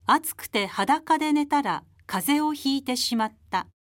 暑くて裸で寝たら風邪をひいてしまった。